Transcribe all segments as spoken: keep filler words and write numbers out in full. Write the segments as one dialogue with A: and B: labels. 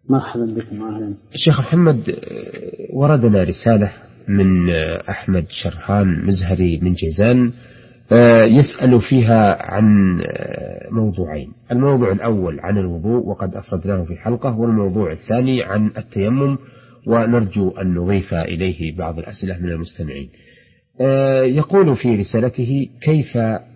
A: مرحبا بكم أهلا.
B: الشيخ محمد، وردنا رسالة من أحمد شرحان مزهري من جيزان يسأل فيها عن موضوعين. الموضوع الأول عن الوضوء وقد أفردناه في حلقة، والموضوع الثاني عن التيمم، ونرجو أن نضيف إليه بعض الأسئلة من المستمعين. يقول في رسالته: كيف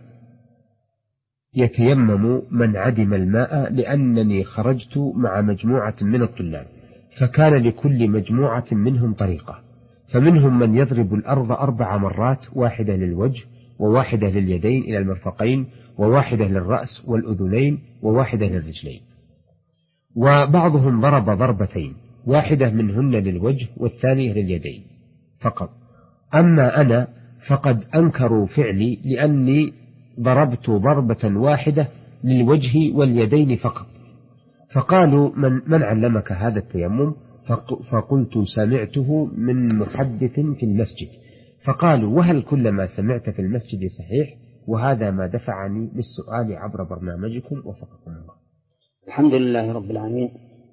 B: يتيمم من عدم الماء؟ لأنني خرجت مع مجموعة من الطلاب، فكان لكل مجموعة منهم طريقة، فمنهم من يضرب الأرض أربع مرات، واحدة للوجه وواحدة لليدين إلى المرفقين وواحدة للرأس والأذنين وواحدة للرجلين، وبعضهم ضرب ضربتين، واحدة منهن للوجه والثانية لليدين فقط. أما أنا فقد أنكروا فعلي، لأني ضربت ضربة واحدة للوجه واليدين فقط، فقالوا: من, من علمك هذا التيمم؟ فقلت: سمعته من محدث في المسجد. فقالوا: وهل كل ما سمعت في المسجد صحيح؟ وهذا ما دفعني للسؤال عبر برنامجكم، وفقكم الله.
A: الحمد لله رب العالمين،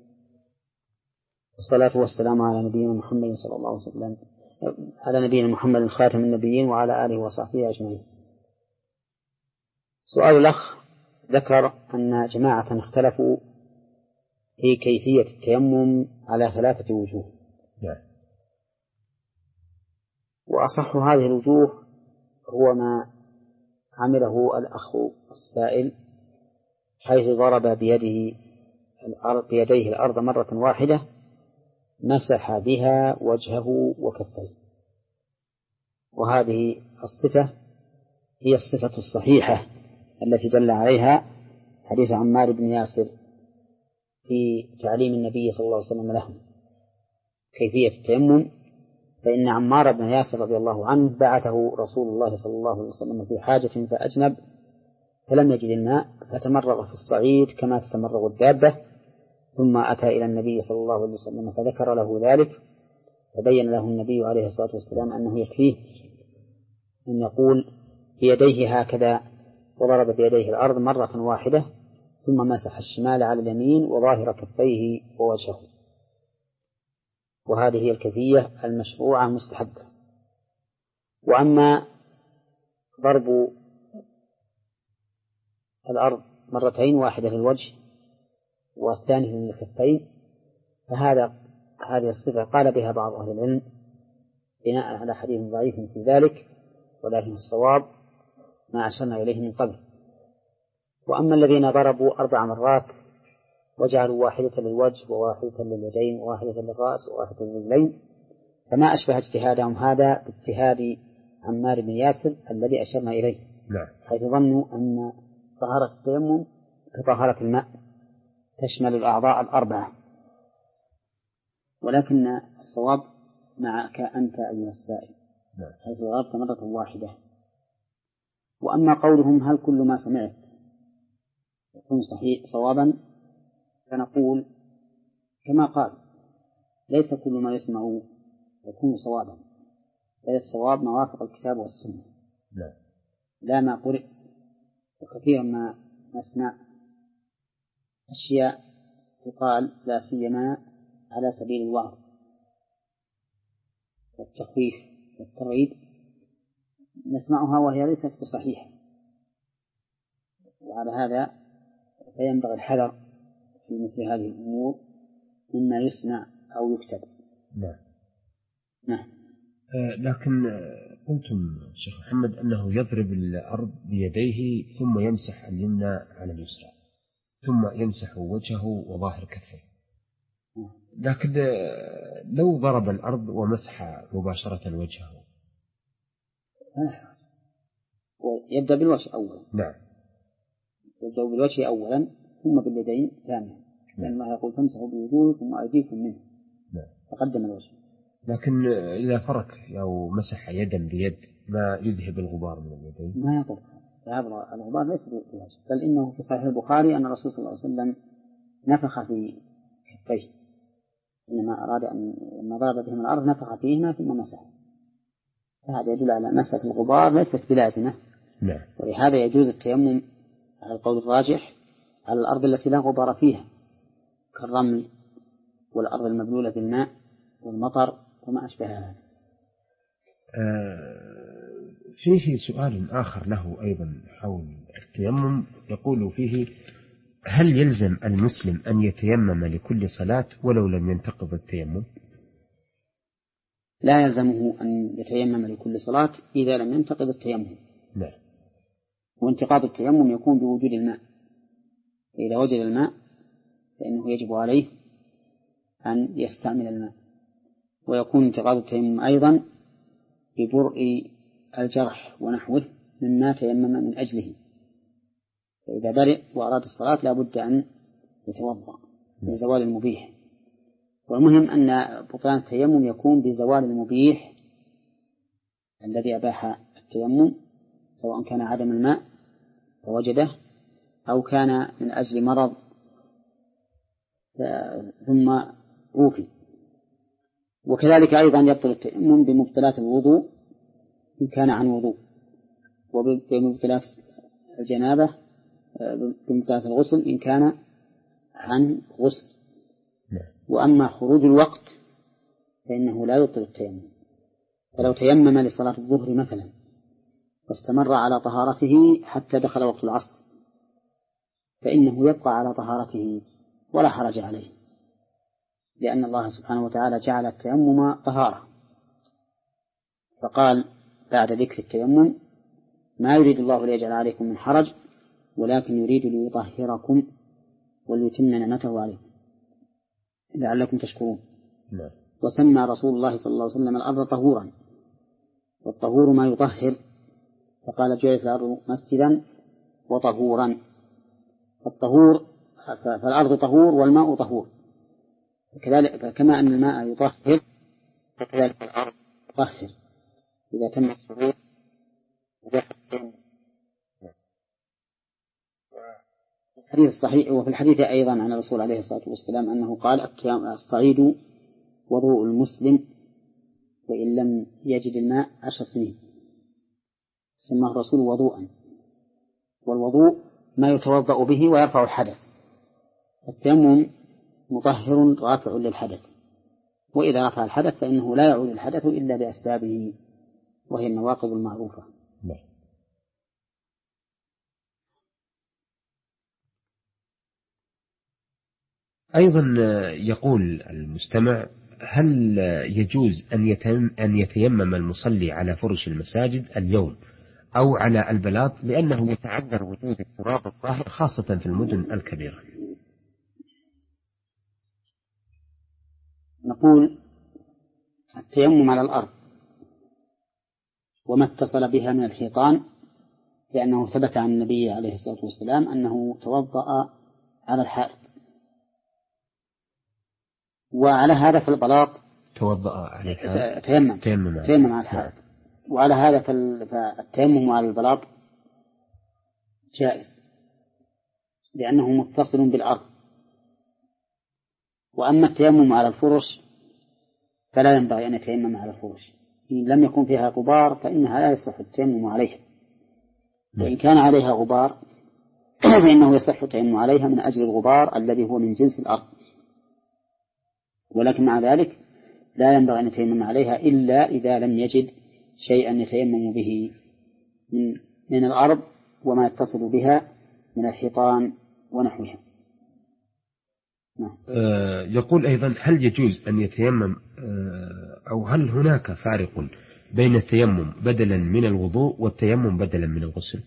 A: والصلاة والسلام على نبينا محمد صلى الله عليه وسلم، على نبينا محمد خاتم النبيين وعلى آله وصحبه أجمعين. سؤال الأخ ذكر أن جماعة اختلفوا في كيفية التيمم على ثلاثة وجوه، وأصح هذه الوجوه هو ما عمله الأخ السائل، حيث ضرب بيده الأرض بيديه الأرض مرة واحدة، مسح بها وجهه وكفيه، وهذه الصفة هي الصفة الصحيحة التي دل عليها حديث عمار بن ياسر في تعليم النبي صلى الله عليه وسلم له كيفية التيمم. فإن عمار بن ياسر رضي الله عنه بعثه رسول الله صلى الله عليه وسلم في حاجة فأجنب، فلم يجد الماء، فتمرغ في الصعيد كما تتمرغ الدابة، ثم أتى إلى النبي صلى الله عليه وسلم فذكر له ذلك، فبين له النبي عليه الصلاة والسلام أنه يكفيه أن يقول بيديه هكذا، وضرب بيديه الأرض مرة واحدة، ثم مسح الشمال على اليمين وظاهر كفيه ووجهه، وهذه هي الكيفية المشروعة المستحبة. وأما ضرب الأرض مرتين، واحدة للوجه والثانية للكفين، فهذا هذه الصفة قال بها بعض أهل العلم بناء على حديث ضعيف في ذلك، ولكن الصواب ما أشرنا إليه من قبل. وأما الذين ضربوا أربع مرات وجعلوا واحدة للوجه وواحدة لليدين وواحدة للرأس وواحدة للرجلين، فما أشبه اجتهادهم هذا باجتهاد عمار بن ياسر الذي أشرنا إليه، حيث ظنوا أن طهارة التيمم كطهارة الماء تشمل الأعضاء الأربعة، ولكن الصواب معك أنت أيها السائل، حيث ضربت مرة واحدة. وأما قولهم هل كل ما سمعت يكون صحيح صوابا، فنقول كما قال: ليس كل ما يسمع يكون صوابا، بل الصواب ما وافق الكتاب والسنة، لا, لا ما قرئ. وكثيرا ما نسمع أشياء تقال لا سيما على سبيل الوعظ والتخويف والترغيب، نسمعها وهي ليست بصحيحة، وعلى هذا فينبغي الحذر في مثل هذه الأمور مما يسمع أو يكتب.
B: نعم.
A: نعم.
B: آه لكن قلتم شيخ محمد أنه يضرب الأرض بيديه ثم يمسح اليمنى على اليسرى ثم يمسح وجهه وظاهر كفيه، لكن لو ضرب الأرض ومسح مباشرة وجهه
A: يبدأ بالوجه أولا.
B: نعم.
A: يبدأ بالوجه أولا ثم باليدين ثانيا، لأن الله يقول: فامسحوا بوجوهكم وأيديكم منه.
B: نعم.
A: فقدم الوجه.
B: لكن إذا فرق أو مسح يدا بيد ما يذهب الغبار من اليدين؟
A: ما يضر، ذهب الغبار ليس بالوجه، بل إنه في صحيح البخاري أن الرسول صلى الله عليه وسلم نفخ في كفيه، إنما أراد أن لما ضرب بهم الأرض نفخ فيهما ثم مسح، فهذا يدل على مسح الغبار ليست بلازمة.
B: نعم.
A: ولهذا يجوز التيمم على القول الراجح على الأرض التي لا غبار فيها، كالرمل والأرض المبلولة بالماء والمطر وما أشبه هذا.
B: فيه سؤال آخر له أيضا حول التيمم، يقول فيه: هل يلزم المسلم أن يتيمم لكل صلاة ولو لم ينتقض التيمم؟
A: لا يلزمه أن يتيمم لكل صلاة إذا لم ينتقض التيمم.
B: لا.
A: وانتقاض التيمم يكون بوجود الماء، فإذا وجد الماء فإنه يجب عليه أن يستعمل الماء. ويكون انتقاض التيمم أيضا ببرء الجرح ونحوه مما تيمم من أجله، فإذا برئ وأراد الصلاة لا بد أن يتوضأ لزوال المبيح. والمهم أن بطلان التيمم يكون بزوال المبيح الذي أباح التيمم، سواء كان عدم الماء فوجده أو كان من أجل مرض ثم عوفي. وكذلك أيضا يبطل التيمم بمبطلات الوضوء إن كان عن وضوء، وبمبطلات الجنابة بمبطلات الغسل إن كان عن غسل. وأما خروج الوقت فإنه لا يبطل التيمم. فلو تيمم لصلاة الظهر مثلا واستمر على طهارته حتى دخل وقت العصر فإنه يبقى على طهارته ولا حرج عليه، لأن الله سبحانه وتعالى جعل التيمم طهارة، فقال بعد ذكر التيمم: ما يريد الله ليجعل عليكم من حرج ولكن يريد ليطهركم وليتم نعمته عليكم لعلكم تشكرون.
B: لا.
A: وسمى رسول الله صلى الله عليه وسلم الأرض طهورا، والطهور ما يطهر، فقال: جعلت الأرض مسجدا وطهورا. فالطهور فالأرض طهور والماء طهور، كذلك كما أن الماء يطهر فكذلك الأرض تطهر إذا تم الطهور. الحديث الصحيح وفي الحديث أيضا عن الرسول عليه الصلاة والسلام أنه قال: الصعيد وضوء المسلم وإن لم يجد الماء عشر سنين. سماه الرسول وضوءا، والوضوء ما يتوضأ به ويرفع الحدث. التيمم مطهر رافع للحدث، وإذا رفع الحدث فإنه لا يعود الحدث إلا بأسبابه وهي النواقض المعروفة.
B: أيضا يقول المستمع: هل يجوز أن يتيمم المصلي على فرش المساجد اليوم أو على البلاط، لأنه يتعذر وجود التراب الطاهر خاصة في المدن الكبيرة؟
A: نقول: التيمم على الأرض وما اتصل بها من الحيطان، لأنه ثبت عن النبي عليه الصلاة والسلام أنه توضأ على الحائط، وعلى هذا في البلاط
B: توضأ على الحائط
A: تيمم
B: تيمم,
A: تيمم على الحائط. وعلى هذا فالتيمم على البلاط جائز لأنه متصل بالأرض. وأما التيمم على الفرش فلا ينبغي أن يتيمم على الفرش، إن لم يكن فيها غبار فإنها لا يصح التيمم عليها، وإن كان عليها غبار فإنه يصح التيمم عليها من أجل الغبار الذي هو من جنس الأرض. ولكن مع ذلك لا ينبغي أن يتيمم عليها إلا إذا لم يجد شيئا يتيمم به من, من الأرض وما يتصل بها من الحيطان ونحوها.
B: آه يقول أيضا: هل يجوز أن يتيمم آه أو هل هناك فارق بين التيمم بدلا من الوضوء والتيمم بدلا من الغسل؟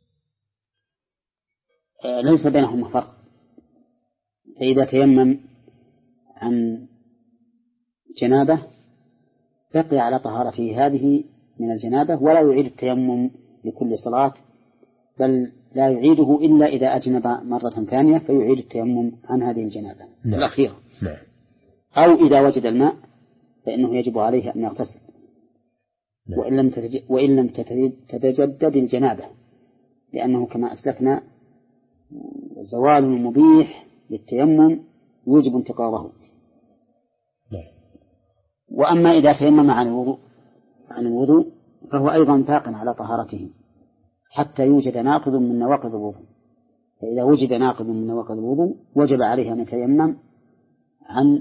A: آه ليس بينهما فرق. فإذا تيمم عن جنابه بقي على طهارته هذه من الجنابة ولا يعيد التيمم لكل صلاة، بل لا يعيده إلا إذا أجنب مرة ثانية فيعيد التيمم عن هذه الجنابة
B: نعم.
A: الأخيرة.
B: نعم.
A: أو إذا وجد الماء فإنه يجب عليه أن يغتسل.
B: نعم.
A: وإن لم وإن لم تتجدد الجنابة، لأنه كما أسلفنا زوال مبيح للتيمم يوجب انتقاضه.
B: نعم.
A: وأما إذا تيمم عن الوضوء عن الوضوء فهو أيضا باق على طهارته حتى يوجد ناقض من نواقض الوضوء، فإذا وجد ناقض من نواقض الوضوء وجب عليه أن يتيمم عن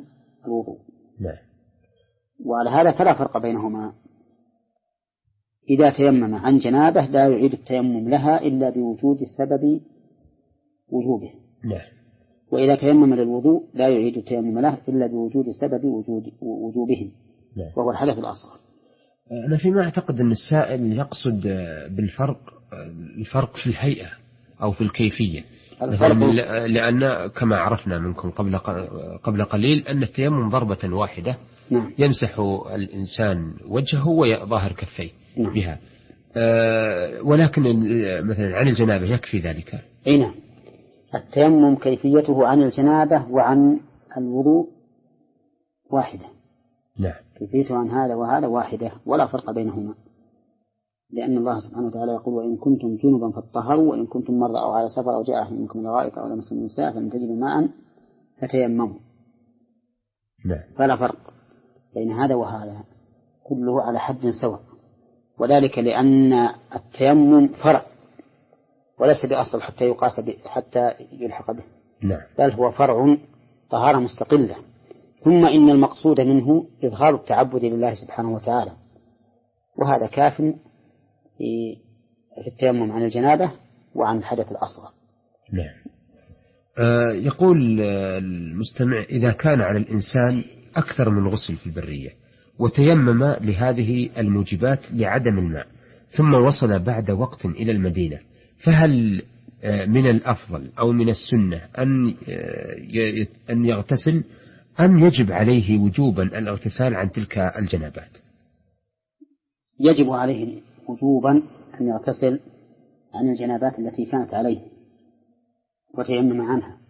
A: الوضوء.
B: نعم.
A: وعلى هذا فلا فرق بينهما. إذا تيمم عن جنابه لا يعيد التيمم لها إلا بوجود سبب وجوبه.
B: نعم.
A: وإذا تيمم للوضوء لا يعيد التيمم له إلا بوجود سبب وجود وجوبهم.
B: نعم.
A: وهو الحدث الأصغر.
B: أنا فيما أعتقد أن السائل يقصد بالفرق الفرق في الهيئة أو في الكيفية، لأن كما عرفنا منكم قبل قبل قليل أن التيمم ضربة واحدة.
A: نعم.
B: يمسح الإنسان وجهه وظاهر كفيه.
A: نعم.
B: بها. أه ولكن مثلا عن الجنابة يكفي ذلك.
A: أي نعم. التيمم كيفيته عن الجنابة وعن الوضوء واحدة.
B: نعم.
A: كيفيته عن هذا وهذا واحدة ولا فرق بينهما، لأن الله سبحانه وتعالى يقول وإن كنتم جنبا فاطهروا وإن كنتم مرضى أو على سفر أو جاء أحد منكم من الغائط أو لمس النساء فلم تجدوا ماء فتيمموا.
B: نعم.
A: فلا فرق بين هذا وهذا، كله على حد سواء، وذلك لأن التيمم فرع وليس بأصل حتى يقاس حتى يلحق به.
B: نعم.
A: بل هو فرع طهارة مستقلة. ثم إن المقصود منه إظهار التعبد لله سبحانه وتعالى، وهذا كاف في التيمم عن الجنابة وعن الحدث الأصغر.
B: نعم. آه يقول المستمع إذا كان على الإنسان أكثر من غسل في البرية وتيمم لهذه الموجبات لعدم الماء ثم وصل بعد وقت إلى المدينة، فهل من الأفضل أو من السنة أن أن يغتسل أم يجب عليه وجوبا الاغتسال عن تلك الجنابات؟
A: يجب عليه وجوبا أن يغتسل عن الجنابات التي كانت عليه وتيمم عنها.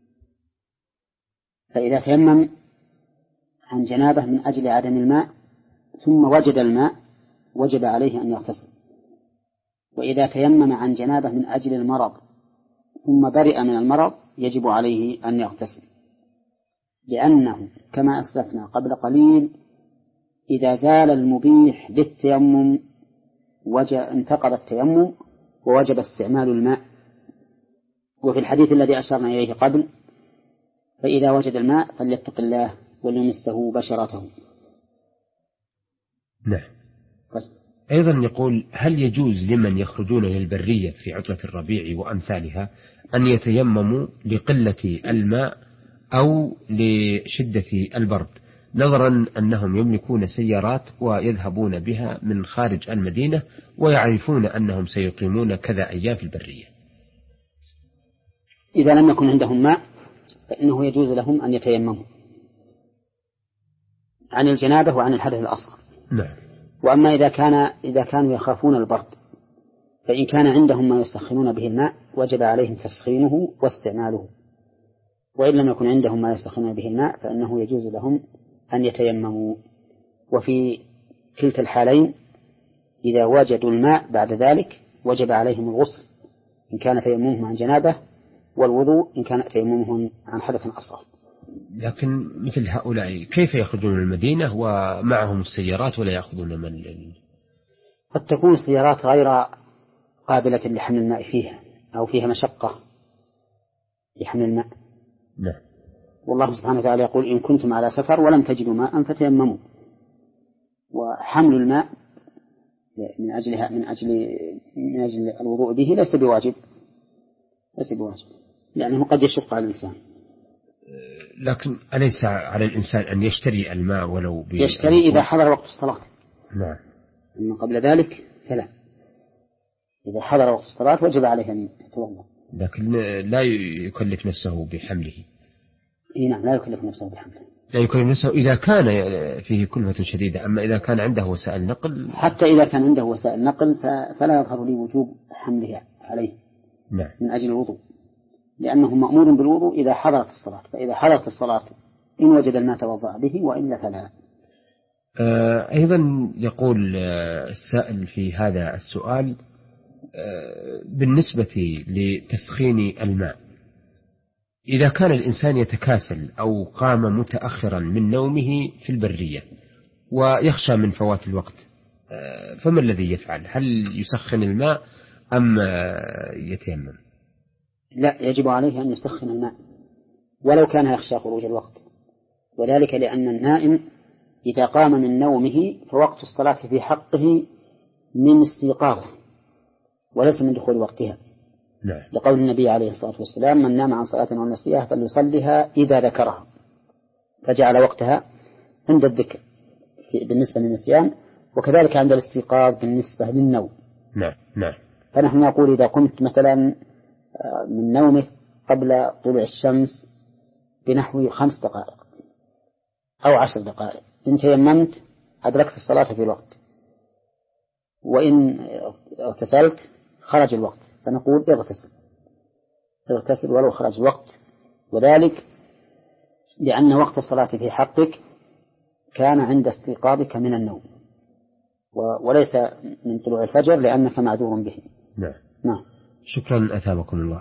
A: فإذا تيمم عن جنابه من أجل عدم الماء ثم وجد الماء وجب عليه أن يغتسل. وإذا تيمم عن جنابه من أجل المرض ثم برئ من المرض يجب عليه أن يغتسل، لأنه كما أسلفنا قبل قليل إذا زال المبيح بالتيمم انتقض التيمم ووجب استعمال الماء. وفي الحديث الذي أشرنا إليه قبل فإذا وجد الماء فليتق الله وليمسه بشرته.
B: نعم. أيضا يقول هل يجوز لمن يخرجون للبرية في عطلة الربيع وأمثالها أن يتيمموا لقلة الماء أو لشدة البرد، نظرا أنهم يملكون سيارات ويذهبون بها من خارج المدينة ويعرفون أنهم سيقيمون كذا أيام في البرية؟
A: إذا لم يكن عندهم ماء فإنه يجوز لهم أن يتيمموا عن الجنابة وعن الحدث الأصغر.
B: نعم.
A: وأما إذا كان إذا كانوا يخافون البرد فإن كان عندهم ما يسخنون به الماء وجب عليهم تسخينه واستعماله، وإن لم يكن عندهم ما يسخنون به الماء فإنه يجوز لهم أن يتيمموا. وفي كلتا الحالين إذا وجدوا الماء بعد ذلك وجب عليهم الغسل إن كان تيممهم عن جنابه والوضوء إن كان تيممهم عن حدث أصغر.
B: لكن مثل هؤلاء كيف يخرجون من المدينة ومعهم السيارات ولا يأخذون من؟
A: قد تكون السيارات غير قابلة لحمل الماء فيها أو فيها مشقة لحمل الماء.
B: نعم.
A: والله سبحانه وتعالى يقول إن كنتم على سفر ولم تجدوا ماء فتيمموا. وحمل الماء من أجلها من أجل من أجل الوضوء به ليس بواجب ليس بواجب لأنه قد يشق على الإنسان.
B: لكن أليس على الإنسان أن يشتري الماء ولو ب...
A: يشتري إذا حضر وقت الصلاة؟
B: نعم.
A: أما قبل ذلك فلا. إذا حضر وقت الصلاة وجب عليه أن يتوضأ،
B: لكن لا يكلف نفسه بحمله.
A: إيه نعم لا يكلف نفسه بحمله.
B: لا يكلف نفسه إذا كان فيه كلفة شديدة. أما إذا كان عنده وسائل نقل،
A: حتى إذا كان عنده وسائل نقل فلا يظهر لي وجوب حمله عليه.
B: نعم. من
A: أجل الوضوء، لأنه مأمور بالوضوء إذا حضرت الصلاة، فإذا حضرت الصلاة إن وجد الماء توضأ به وإلا فلا.
B: أيضا يقول السائل في هذا السؤال بالنسبة لتسخين الماء، إذا كان الإنسان يتكاسل أو قام متأخرا من نومه في البرية ويخشى من فوات الوقت فما الذي يفعل؟ هل يسخن الماء أم يتيمم؟
A: لا، يجب عليه أن يسخن الماء ولو كان يخشى خروج الوقت، وذلك لأن النائم إذا قام من نومه فوقت الصلاة في حقه من استيقاظه وليس من دخول وقتها.
B: نعم.
A: لقول النبي عليه الصلاة والسلام: من نام عن صلاة أو نسيها فليصلها إذا ذكرها، فجعل وقتها عند الذكر بالنسبة للنسيان، وكذلك عند الاستيقاظ بالنسبة للنوم.
B: نعم نعم.
A: فنحن نقول إذا قمت مثلا من نومك قبل طلوع الشمس بنحو خمس دقائق أو عشر دقائق، إن تيممت أدركت الصلاة في الوقت، وإن اغتسلت خرج الوقت، فنقول اغتسل اغتسل ولو خرج الوقت، وذلك لأن وقت الصلاة في حقك كان عند استيقاظك من النوم وليس من طلوع الفجر لأنك معذور به.
B: نعم.
A: نعم.
B: شكرا أثابكم الله.